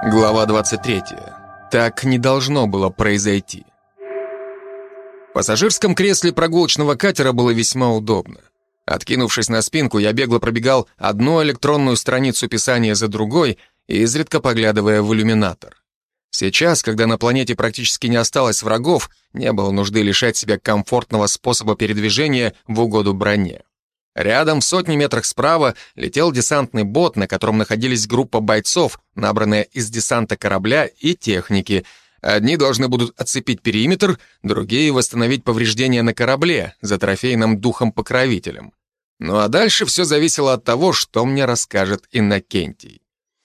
Глава 23. Так не должно было произойти. В пассажирском кресле прогулочного катера было весьма удобно. Откинувшись на спинку, я бегло пробегал одну электронную страницу писания за другой, изредка поглядывая в иллюминатор. Сейчас, когда на планете практически не осталось врагов, не было нужды лишать себя комфортного способа передвижения в угоду броне. Рядом, в сотни метрах справа, летел десантный бот, на котором находились группа бойцов, набранная из десанта корабля и техники. Одни должны будут оцепить периметр, другие — восстановить повреждения на корабле за трофейным духом-покровителем. Ну а дальше все зависело от того, что мне расскажет Иннокентий.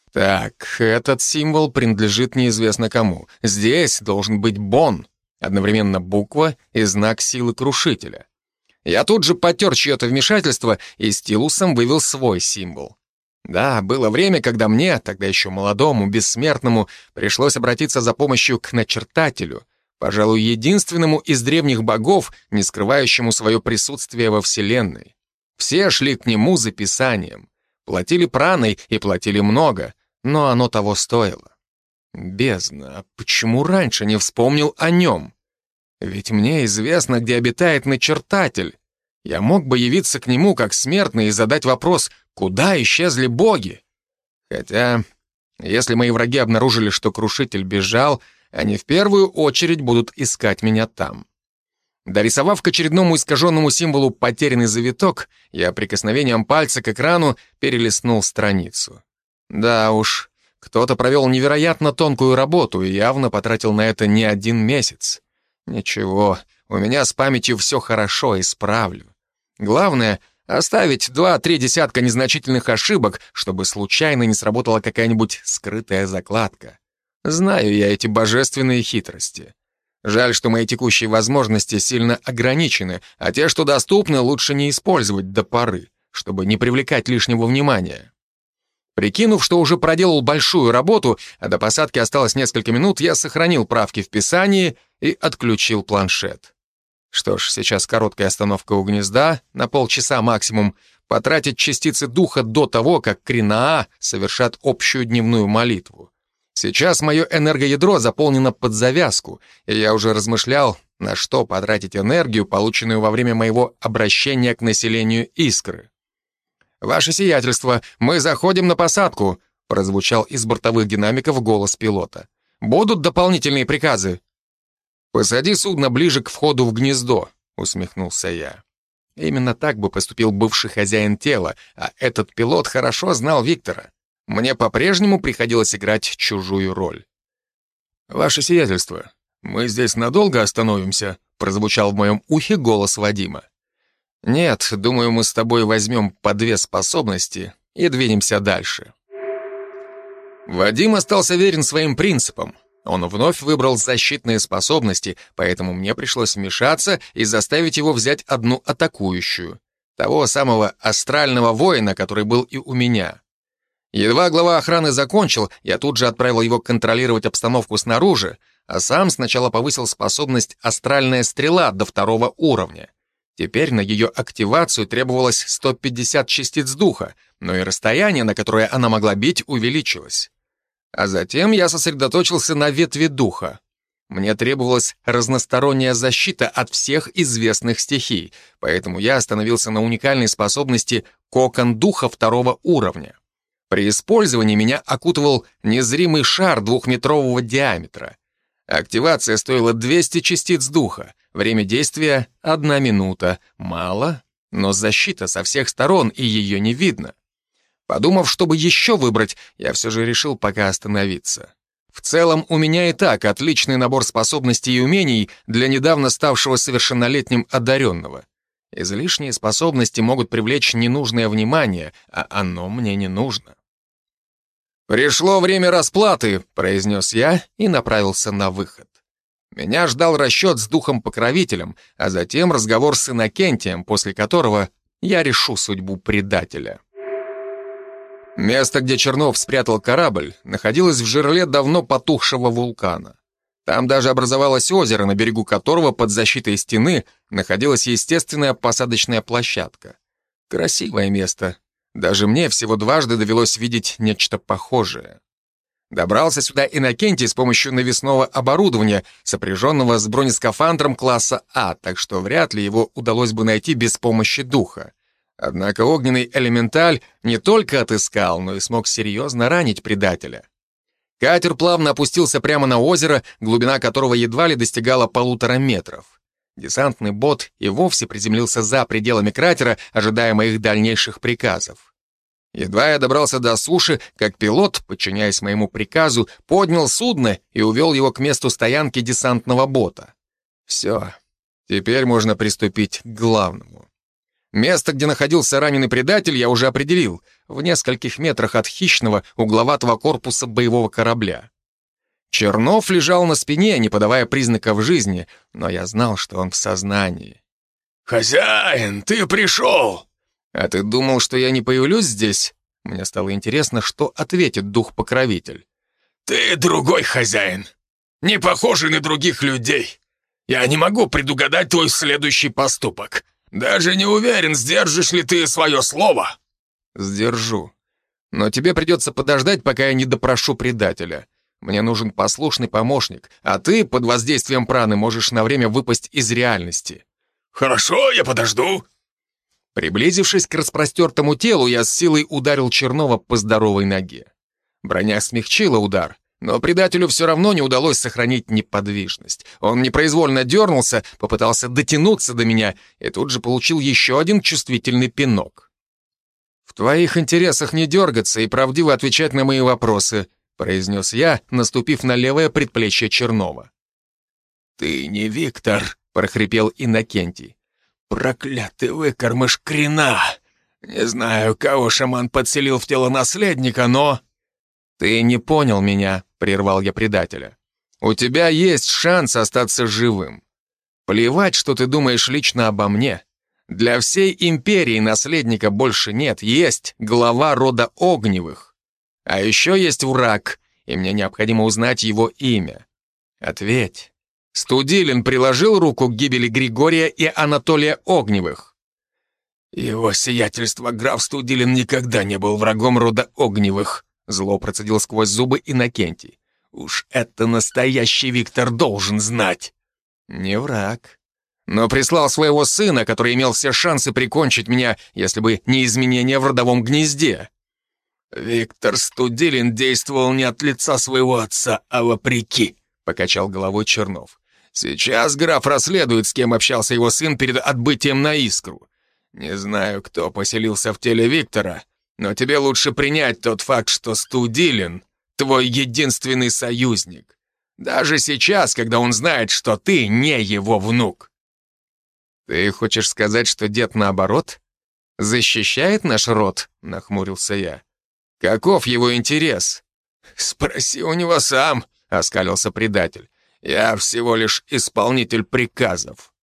Так, этот символ принадлежит неизвестно кому. Здесь должен быть Бон, одновременно буква и знак силы Крушителя. Я тут же потер чье-то вмешательство и стилусом вывел свой символ. Да, было время, когда мне, тогда еще молодому, бессмертному, пришлось обратиться за помощью к начертателю, пожалуй, единственному из древних богов, не скрывающему свое присутствие во Вселенной. Все шли к нему за писанием. Платили праной и платили много, но оно того стоило. Бездна, а почему раньше не вспомнил о нем? Ведь мне известно, где обитает начертатель. Я мог бы явиться к нему как смертный и задать вопрос, куда исчезли боги? Хотя, если мои враги обнаружили, что Крушитель бежал, они в первую очередь будут искать меня там. Дорисовав к очередному искаженному символу потерянный завиток, я прикосновением пальца к экрану перелистнул страницу. Да уж, кто-то провел невероятно тонкую работу и явно потратил на это не один месяц. Ничего, у меня с памятью все хорошо, исправлю. Главное — оставить 2-3 десятка незначительных ошибок, чтобы случайно не сработала какая-нибудь скрытая закладка. Знаю я эти божественные хитрости. Жаль, что мои текущие возможности сильно ограничены, а те, что доступны, лучше не использовать до поры, чтобы не привлекать лишнего внимания. Прикинув, что уже проделал большую работу, а до посадки осталось несколько минут, я сохранил правки в писании и отключил планшет. Что ж, сейчас короткая остановка у гнезда, на полчаса максимум, потратить частицы духа до того, как Кринаа совершат общую дневную молитву. Сейчас мое энергоядро заполнено под завязку, и я уже размышлял, на что потратить энергию, полученную во время моего обращения к населению Искры. «Ваше сиятельство, мы заходим на посадку», прозвучал из бортовых динамиков голос пилота. «Будут дополнительные приказы?» «Посади судно ближе к входу в гнездо», усмехнулся я. Именно так бы поступил бывший хозяин тела, а этот пилот хорошо знал Виктора. Мне по-прежнему приходилось играть чужую роль. «Ваше сиятельство, мы здесь надолго остановимся?» прозвучал в моем ухе голос Вадима. «Нет, думаю, мы с тобой возьмем по 2 способности и двинемся дальше». Вадим остался верен своим принципам. Он вновь выбрал защитные способности, поэтому мне пришлось вмешаться и заставить его взять одну атакующую. Того самого астрального воина, который был и у меня. Едва глава охраны закончил, я тут же отправил его контролировать обстановку снаружи, а сам сначала повысил способность «Астральная стрела» до 2 уровня. Теперь на ее активацию требовалось 150 частиц духа, но и расстояние, на которое она могла бить, увеличилось. А затем я сосредоточился на ветви духа. Мне требовалась разносторонняя защита от всех известных стихий, поэтому я остановился на уникальной способности «Кокон духа» 2 уровня. При использовании меня окутывал незримый шар 2-метрового диаметра. Активация стоила 200 частиц духа. Время действия — 1 минута. Мало, но защита со всех сторон, и ее не видно. Подумав, чтобы еще выбрать, я все же решил пока остановиться. В целом, у меня и так отличный набор способностей и умений для недавно ставшего совершеннолетним одаренного. Излишние способности могут привлечь ненужное внимание, а оно мне не нужно. «Пришло время расплаты», — произнес я и направился на выход. Меня ждал расчет с духом-покровителем, а затем разговор с Иннокентием, после которого я решу судьбу предателя. Место, где Чернов спрятал корабль, находилось в жерле давно потухшего вулкана. Там даже образовалось озеро, на берегу которого под защитой стены находилась естественная посадочная площадка. Красивое место. Даже мне всего дважды довелось видеть нечто похожее. Добрался сюда Иннокентий с помощью навесного оборудования, сопряженного с бронескафандром класса А, так что вряд ли его удалось бы найти без помощи духа. Однако огненный элементаль не только отыскал, но и смог серьезно ранить предателя. Катер плавно опустился прямо на озеро, глубина которого едва ли достигала 1,5 метра. Десантный бот и вовсе приземлился за пределами кратера, ожидая моих дальнейших приказов. Едва я добрался до суши, как пилот, подчиняясь моему приказу, поднял судно и увел его к месту стоянки десантного бота. Все, теперь можно приступить к главному. Место, где находился раненый предатель, я уже определил, в нескольких метрах от хищного угловатого корпуса боевого корабля. Чернов лежал на спине, не подавая признаков жизни, но я знал, что он в сознании. «Хозяин, ты пришел!» «А ты думал, что я не появлюсь здесь?» Мне стало интересно, что ответит дух-покровитель. «Ты другой хозяин, не похожий на других людей. Я не могу предугадать твой следующий поступок. Даже не уверен, сдержишь ли ты свое слово». «Сдержу. Но тебе придется подождать, пока я не допрошу предателя. Мне нужен послушный помощник, а ты под воздействием праны можешь на время выпасть из реальности». «Хорошо, я подожду». Приблизившись к распростертому телу, я с силой ударил Чернова по здоровой ноге. Броня смягчила удар, но предателю все равно не удалось сохранить неподвижность. Он непроизвольно дернулся, попытался дотянуться до меня и тут же получил еще один чувствительный пинок. «В твоих интересах не дергаться и правдиво отвечать на мои вопросы», произнес я, наступив на левое предплечье Чернова. «Ты не Виктор», — прохрипел Иннокентий. «Проклятый выкормыш Крина! Не знаю, кого шаман подселил в тело наследника, но...» «Ты не понял меня», — прервал я предателя. «У тебя есть шанс остаться живым. Плевать, что ты думаешь лично обо мне. Для всей империи наследника больше нет, есть глава рода Огневых. А еще есть враг, и мне необходимо узнать его имя. Ответь. Студилин приложил руку к гибели Григория и Анатолия Огневых?» «Его сиятельство граф Студилин никогда не был врагом рода Огневых», зло процедил сквозь зубы Иннокентий. «Уж это настоящий Виктор должен знать». «Не враг, но прислал своего сына, который имел все шансы прикончить меня, если бы не изменения в родовом гнезде». «Виктор Студилин действовал не от лица своего отца, а вопреки», покачал головой Чернов. «Сейчас граф расследует, с кем общался его сын перед отбытием на Искру. Не знаю, кто поселился в теле Виктора, но тебе лучше принять тот факт, что Студилин — твой единственный союзник. Даже сейчас, когда он знает, что ты не его внук». «Ты хочешь сказать, что дед наоборот? Защищает наш род?» — нахмурился я. «Каков его интерес?» «Спроси у него сам», — оскалился предатель. «Я всего лишь исполнитель приказов».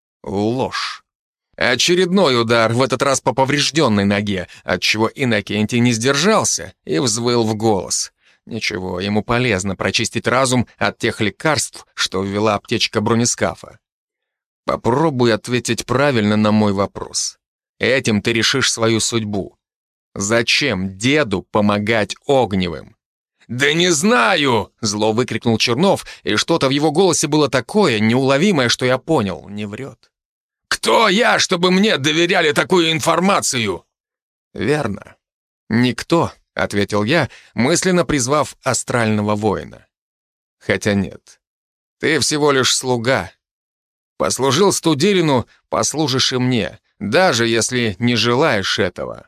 Ложь. Очередной удар, в этот раз по поврежденной ноге, отчего Иннокентий не сдержался и взвыл в голос. Ничего, ему полезно прочистить разум от тех лекарств, что ввела аптечка бронескафа. Попробуй ответить правильно на мой вопрос. Этим ты решишь свою судьбу. Зачем деду помогать Огневым? «Да не знаю!» — зло выкрикнул Чернов, и что-то в его голосе было такое, неуловимое, что я понял, не врет. «Кто я, чтобы мне доверяли такую информацию?» «Верно. Никто», — ответил я, мысленно призвав астрального воина. «Хотя нет. Ты всего лишь слуга. Послужил Студилину, послужишь и мне, даже если не желаешь этого».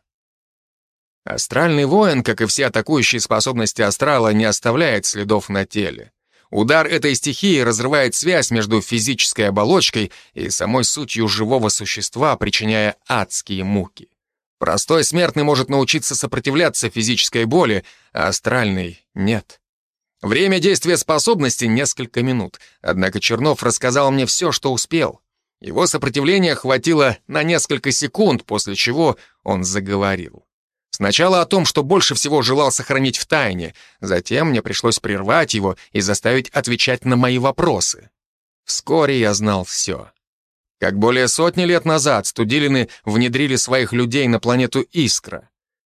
Астральный воин, как и все атакующие способности астрала, не оставляет следов на теле. Удар этой стихии разрывает связь между физической оболочкой и самой сутью живого существа, причиняя адские муки. Простой смертный может научиться сопротивляться физической боли, а астральный — нет. Время действия способности — несколько минут, однако Чернов рассказал мне все, что успел. Его сопротивления хватило на несколько секунд, после чего он заговорил. Сначала о том, что больше всего желал сохранить в тайне, затем мне пришлось прервать его и заставить отвечать на мои вопросы. Вскоре я знал все. Как более 100 лет назад Студилины внедрили своих людей на планету Искра.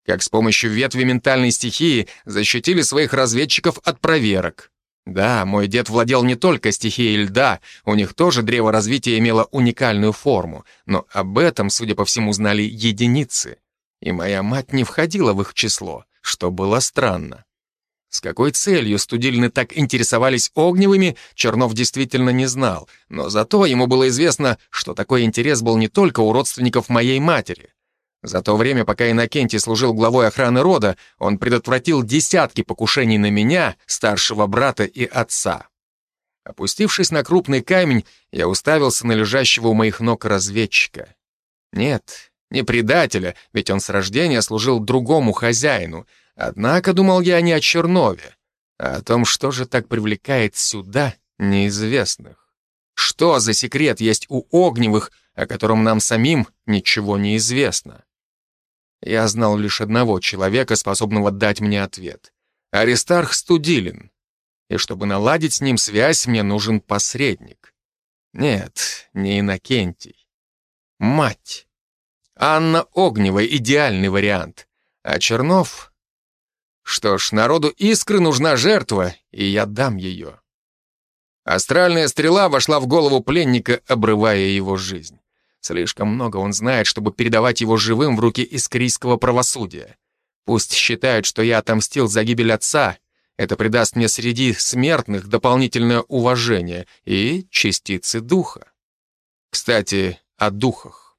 как с помощью ветви ментальной стихии защитили своих разведчиков от проверок. Да, мой дед владел не только стихией льда, у них тоже древо развития имело уникальную форму, но об этом, судя по всему, знали единицы. И моя мать не входила в их число, что было странно. С какой целью студилины так интересовались огневыми, Чернов действительно не знал, но зато ему было известно, что такой интерес был не только у родственников моей матери. За то время, пока Иннокентий служил главой охраны рода, он предотвратил десятки покушений на меня, старшего брата и отца. Опустившись на крупный камень, я уставился на лежащего у моих ног разведчика. Нет, не предателя, ведь он с рождения служил другому хозяину. Однако думал я не о Чернове, а о том, что же так привлекает сюда неизвестных. Что за секрет есть у огневых, о котором нам самим ничего не известно? Я знал лишь одного человека, способного дать мне ответ. Аристарх Студилин. И чтобы наладить с ним связь, мне нужен посредник. Нет, не Иннокентий. Мать. Анна Огнева — идеальный вариант. А Чернов? Что ж, народу Искры нужна жертва, и я дам ее. Астральная стрела вошла в голову пленника, обрывая его жизнь. Слишком много он знает, чтобы передавать его живым в руки искрийского правосудия. Пусть считают, что я отомстил за гибель отца. Это придаст мне среди смертных дополнительное уважение и частицы духа. Кстати, о духах.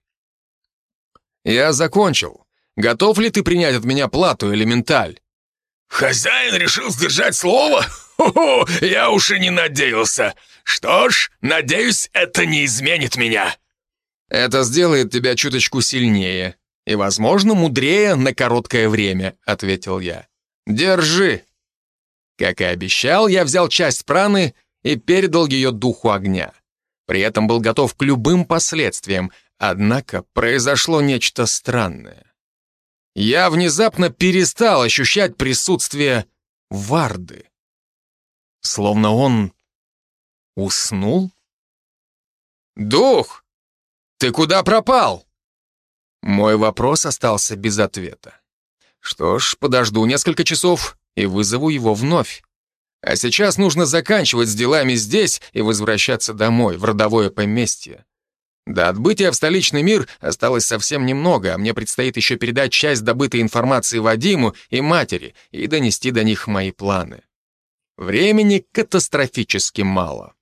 Я закончил. Готов ли ты принять от меня плату, элементаль? Хозяин решил сдержать слово? Хо-хо, я уж и не надеялся. Что ж, надеюсь, это не изменит меня. Это сделает тебя чуточку сильнее и, возможно, мудрее на короткое время, ответил я. Держи. Как и обещал, я взял часть праны и передал ее духу огня. При этом был готов к любым последствиям, однако произошло нечто странное. Я внезапно перестал ощущать присутствие Варды. Словно он уснул? «Дух, ты куда пропал?» Мой вопрос остался без ответа. Что ж, подожду несколько часов и вызову его вновь. А сейчас нужно заканчивать с делами здесь и возвращаться домой, в родовое поместье. До отбытия в столичный мир осталось совсем немного, а мне предстоит еще передать часть добытой информации Вадиму и матери и донести до них мои планы. Времени катастрофически мало.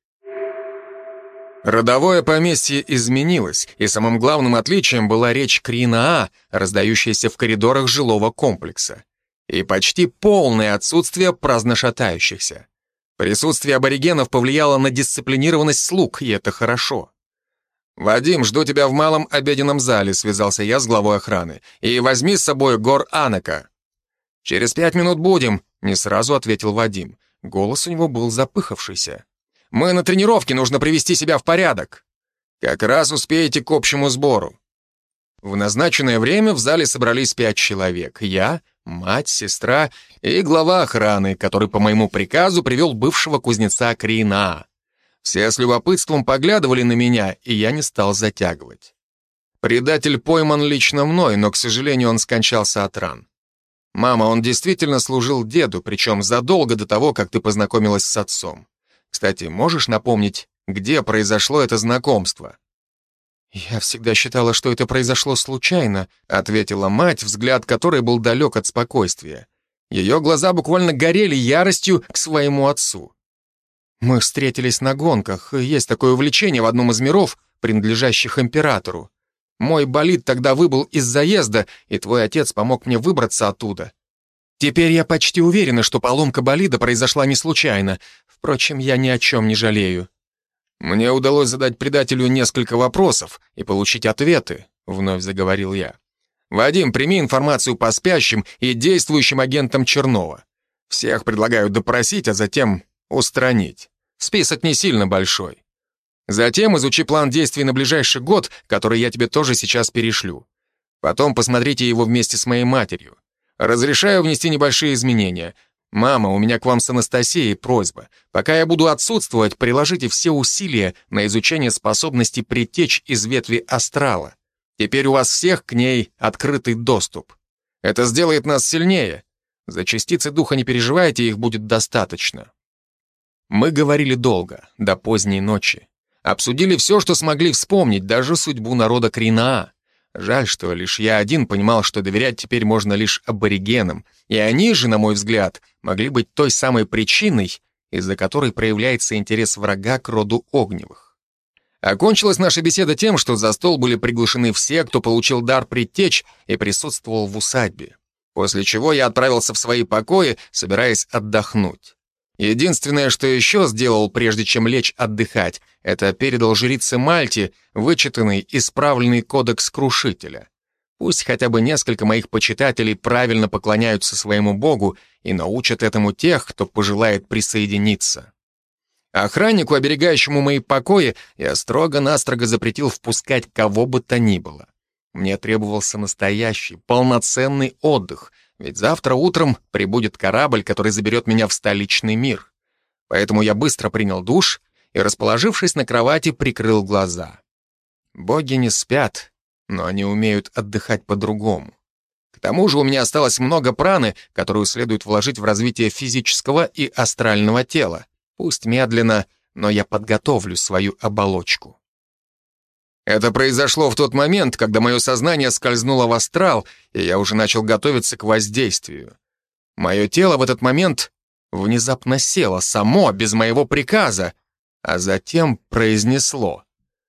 Родовое поместье изменилось, и самым главным отличием была речь Кринаа, раздающаяся в коридорах жилого комплекса, и почти полное отсутствие праздношатающихся. Присутствие аборигенов повлияло на дисциплинированность слуг, и это хорошо. «Вадим, жду тебя в малом обеденном зале», — связался я с главой охраны. «И возьми с собой Гор Анака». «Через 5 минут будем», — не сразу ответил Вадим. Голос у него был запыхавшийся. «Мы на тренировке, нужно привести себя в порядок». «Как раз успеете к общему сбору». В назначенное время в зале собрались 5 человек. Я, мать, сестра и глава охраны, который по моему приказу привел бывшего кузнеца Кринаа. Все с любопытством поглядывали на меня, и я не стал затягивать. Предатель пойман лично мной, но, к сожалению, он скончался от ран. Мама, он действительно служил деду, причем задолго до того, как ты познакомилась с отцом. Кстати, можешь напомнить, где произошло это знакомство? «Я всегда считала, что это произошло случайно», ответила мать, взгляд которой был далек от спокойствия. Ее глаза буквально горели яростью к своему отцу. «Мы встретились на гонках, и есть такое увлечение в одном из миров, принадлежащих императору. Мой болид тогда выбыл из заезда, и твой отец помог мне выбраться оттуда. Теперь я почти уверена, что поломка болида произошла не случайно. Впрочем, я ни о чем не жалею». «Мне удалось задать предателю несколько вопросов и получить ответы», — вновь заговорил я. «Вадим, прими информацию по спящим и действующим агентам Чернова. Всех предлагаю допросить, а затем устранить. Список не сильно большой. Затем изучи план действий на ближайший год, который я тебе тоже сейчас перешлю. Потом посмотрите его вместе с моей матерью. Разрешаю внести небольшие изменения. Мама, у меня к вам с Анастасией просьба. Пока я буду отсутствовать, приложите все усилия на изучение способности притечь из ветви астрала. Теперь у вас всех к ней открытый доступ. Это сделает нас сильнее. За частицы духа не переживайте, их будет достаточно. Мы говорили долго, до поздней ночи. Обсудили все, что смогли вспомнить, даже судьбу народа Кринаа. Жаль, что лишь я один понимал, что доверять теперь можно лишь аборигенам, и они же, на мой взгляд, могли быть той самой причиной, из-за которой проявляется интерес врага к роду Огневых. Окончилась наша беседа тем, что за стол были приглашены все, кто получил дар предтеч и присутствовал в усадьбе. После чего я отправился в свои покои, собираясь отдохнуть. Единственное, что еще сделал, прежде чем лечь отдыхать, это передал жрице Мальте вычитанный, исправленный кодекс Крушителя. Пусть хотя бы несколько моих почитателей правильно поклоняются своему богу и научат этому тех, кто пожелает присоединиться. Охраннику, оберегающему мои покои, я строго-настрого запретил впускать кого бы то ни было. Мне требовался настоящий, полноценный отдых, ведь завтра утром прибудет корабль, который заберет меня в столичный мир. Поэтому я быстро принял душ и, расположившись на кровати, прикрыл глаза. Боги не спят, но они умеют отдыхать по-другому. К тому же у меня осталось много праны, которую следует вложить в развитие физического и астрального тела. Пусть медленно, но я подготовлю свою оболочку. Это произошло в тот момент, когда мое сознание скользнуло в астрал, и я уже начал готовиться к воздействию. Мое тело в этот момент внезапно село само, без моего приказа, а затем произнесло: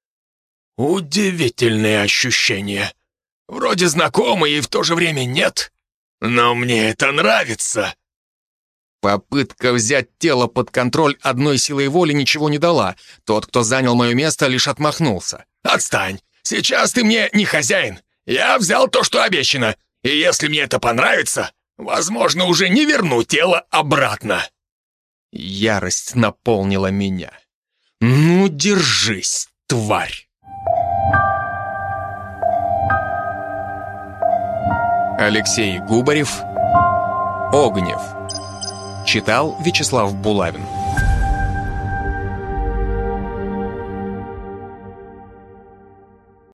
«Удивительные ощущения. Вроде знакомые и в то же время нет, но мне это нравится». Попытка взять тело под контроль одной силой воли ничего не дала. Тот, кто занял мое место, лишь отмахнулся. «Отстань! Сейчас ты мне не хозяин. Я взял то, что обещано, и если мне это понравится, возможно, уже не верну тело обратно». Ярость наполнила меня. «Ну, держись, тварь!» Алексей Губарев. Огнев. Читал Вячеслав Булавин.